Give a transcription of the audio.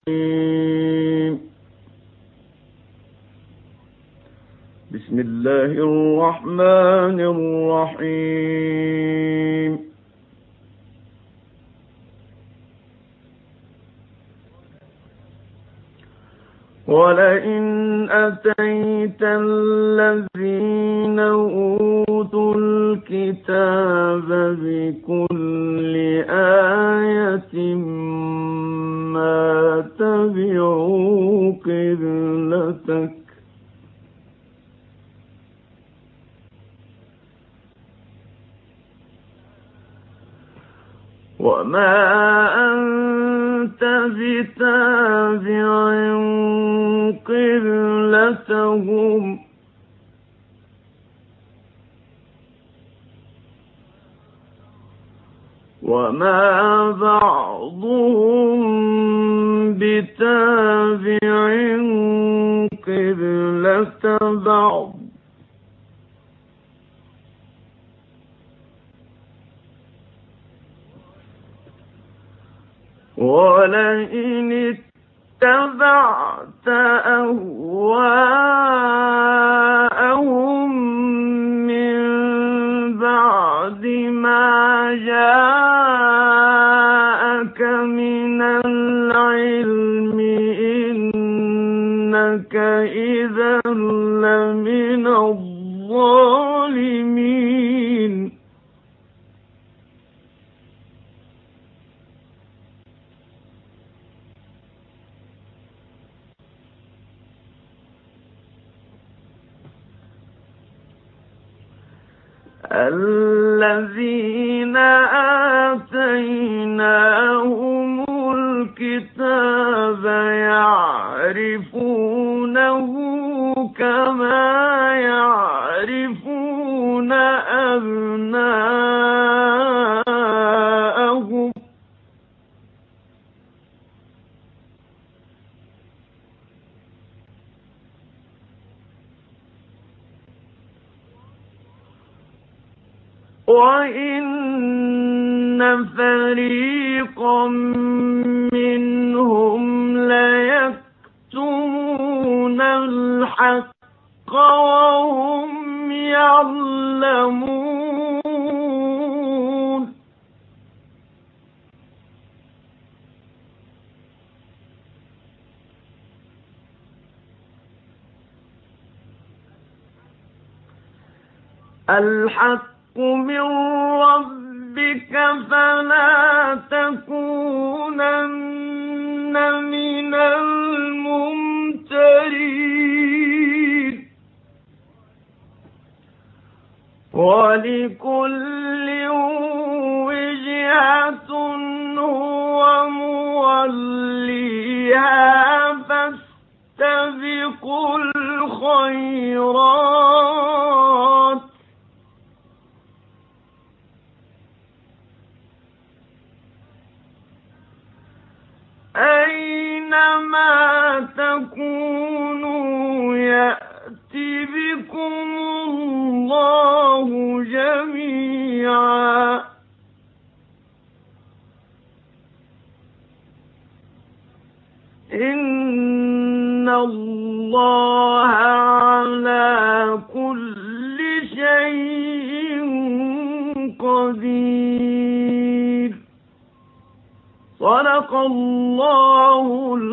بسم الله الرحمن الرحيم. ولئن أتيت الذين أوتوا الكتاب بكل آية ما تبعوا قبلتك وما أنت بتابع قبلتهم وما بعضهم بتابع قبلة بعض ولئن اتبعت أهواءهم من بعد ما جاءك من العلم إنك إذا لمن الظالمين. الذين آتيناهم الكتاب يعرفونه كما يعرفون أبناءهم وإن فريقا منهم ليكتمون الحق وهم يعلمون. الحق من ربك فلا تكونن من الممترين. ولكل وجهة هو موليها فاستبقوا الخيرات أينما تكونوا يأت بكم الله جميعا إن الله على كل شيء قدير. صدق الله